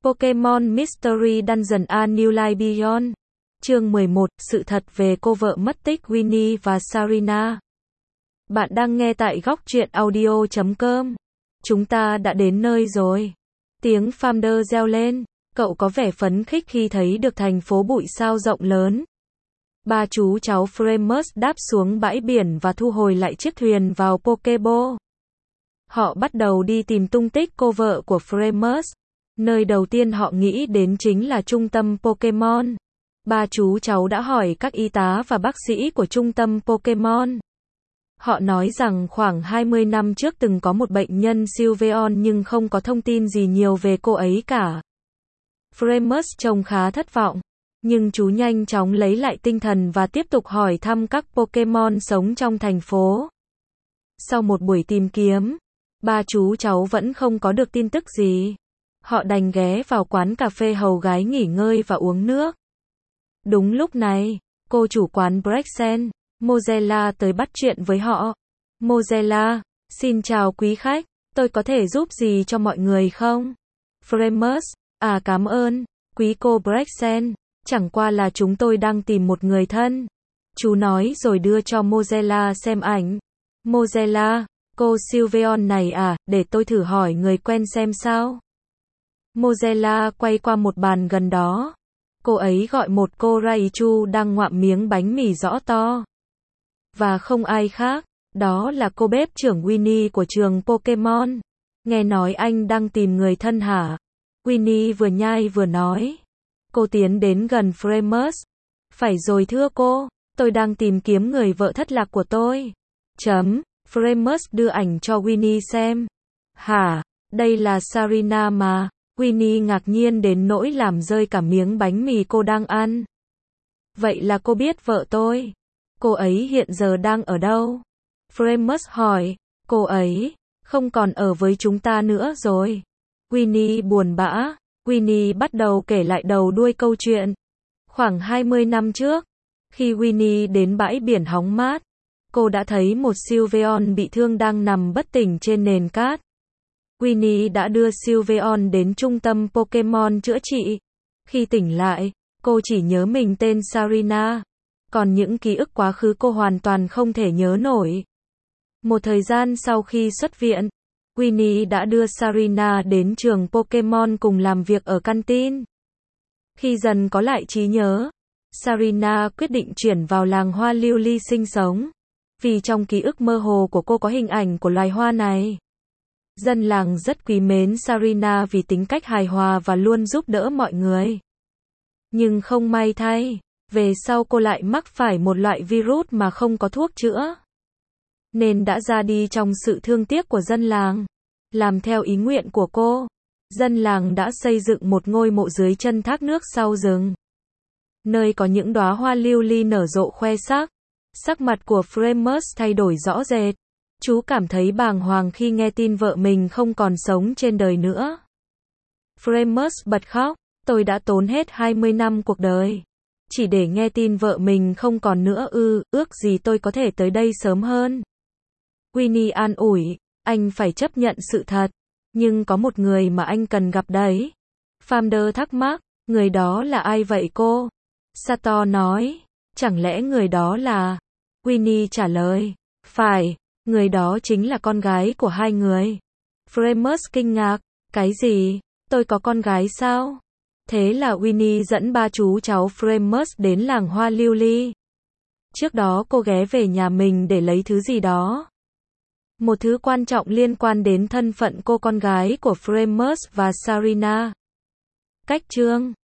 Pokémon Mystery Dungeon: A New Life Beyond. Chương 11, sự thật về cô vợ mất tích Winnie và Sarina. Bạn đang nghe tại góc truyện audio.com. Chúng ta đã đến nơi rồi. Tiếng Founder reo lên. Cậu có vẻ phấn khích khi thấy được thành phố bụi sao rộng lớn. Ba chú cháu Framus đáp xuống bãi biển và thu hồi lại chiếc thuyền vào Pokéball. Họ bắt đầu đi tìm tung tích cô vợ của Framus. Nơi đầu tiên họ nghĩ đến chính là trung tâm Pokemon. Ba chú cháu đã hỏi các y tá và bác sĩ của trung tâm Pokemon. Họ nói rằng khoảng 20 năm trước từng có một bệnh nhân Sylveon nhưng không có thông tin gì nhiều về cô ấy cả. Framus trông khá thất vọng, nhưng chú nhanh chóng lấy lại tinh thần và tiếp tục hỏi thăm các Pokemon sống trong thành phố. Sau một buổi tìm kiếm, ba chú cháu vẫn không có được tin tức gì. Họ đành ghé vào quán cà phê hầu gái nghỉ ngơi và uống nước. Đúng lúc này, cô chủ quán Brexen, Mozella tới bắt chuyện với họ. Mozella, xin chào quý khách, tôi có thể giúp gì cho mọi người không? Framus, cảm ơn, quý cô Brexen, chẳng qua là chúng tôi đang tìm một người thân. Chú nói rồi đưa cho Mozella xem ảnh. Mozella, cô Sylveon này để tôi thử hỏi người quen xem sao. Mozella quay qua một bàn gần đó. Cô ấy gọi một cô Raichu đang ngoạm miếng bánh mì rõ to. Và không ai khác, đó là cô bếp trưởng Winnie của trường Pokemon. Nghe nói anh đang tìm người thân hả? Winnie vừa nhai vừa nói. Cô tiến đến gần Framus. Phải rồi thưa cô, tôi đang tìm kiếm người vợ thất lạc của tôi. Framus đưa ảnh cho Winnie xem. Hả, đây là Sarina mà. Winnie ngạc nhiên đến nỗi làm rơi cả miếng bánh mì cô đang ăn. Vậy là cô biết vợ tôi. Cô ấy hiện giờ đang ở đâu? Framus hỏi. Cô ấy không còn ở với chúng ta nữa rồi. Winnie buồn bã. Winnie bắt đầu kể lại đầu đuôi câu chuyện. Khoảng 20 năm trước, khi Winnie đến bãi biển hóng mát, cô đã thấy một Sylveon bị thương đang nằm bất tỉnh trên nền cát. Winnie đã đưa Sylveon đến trung tâm Pokemon chữa trị. Khi tỉnh lại, cô chỉ nhớ mình tên Sarina. Còn những ký ức quá khứ cô hoàn toàn không thể nhớ nổi. Một thời gian sau khi xuất viện, Winnie đã đưa Sarina đến trường Pokemon cùng làm việc ở canteen. Khi dần có lại trí nhớ, Sarina quyết định chuyển vào làng hoa lưu ly sinh sống. Vì trong ký ức mơ hồ của cô có hình ảnh của loài hoa này. Dân làng rất quý mến Sarina vì tính cách hài hòa và luôn giúp đỡ mọi người. Nhưng không may thay, về sau cô lại mắc phải một loại virus mà không có thuốc chữa. Nên đã ra đi trong sự thương tiếc của dân làng. Làm theo ý nguyện của cô, dân làng đã xây dựng một ngôi mộ dưới chân thác nước sau rừng. Nơi có những đóa hoa lưu ly nở rộ khoe sắc. Sắc mặt của Framus thay đổi rõ rệt. Chú cảm thấy bàng hoàng khi nghe tin vợ mình không còn sống trên đời nữa. Framus bật khóc. Tôi đã tốn hết 20 năm cuộc đời chỉ để nghe tin vợ mình không còn nữa ước gì tôi có thể tới đây sớm hơn. Winnie an ủi, anh phải chấp nhận sự thật. Nhưng có một người mà anh cần gặp đấy. Founder thắc mắc, người đó là ai vậy cô? Sato nói, chẳng lẽ người đó là... Winnie trả lời, phải, người đó chính là con gái của hai người. Framus kinh ngạc, cái gì? Tôi có con gái sao? Thế là Winnie dẫn ba chú cháu Framus đến làng hoa lưu ly. Trước đó cô ghé về nhà mình để lấy thứ gì đó. Một thứ quan trọng liên quan đến thân phận cô con gái của Framus và Sarina. Cách chương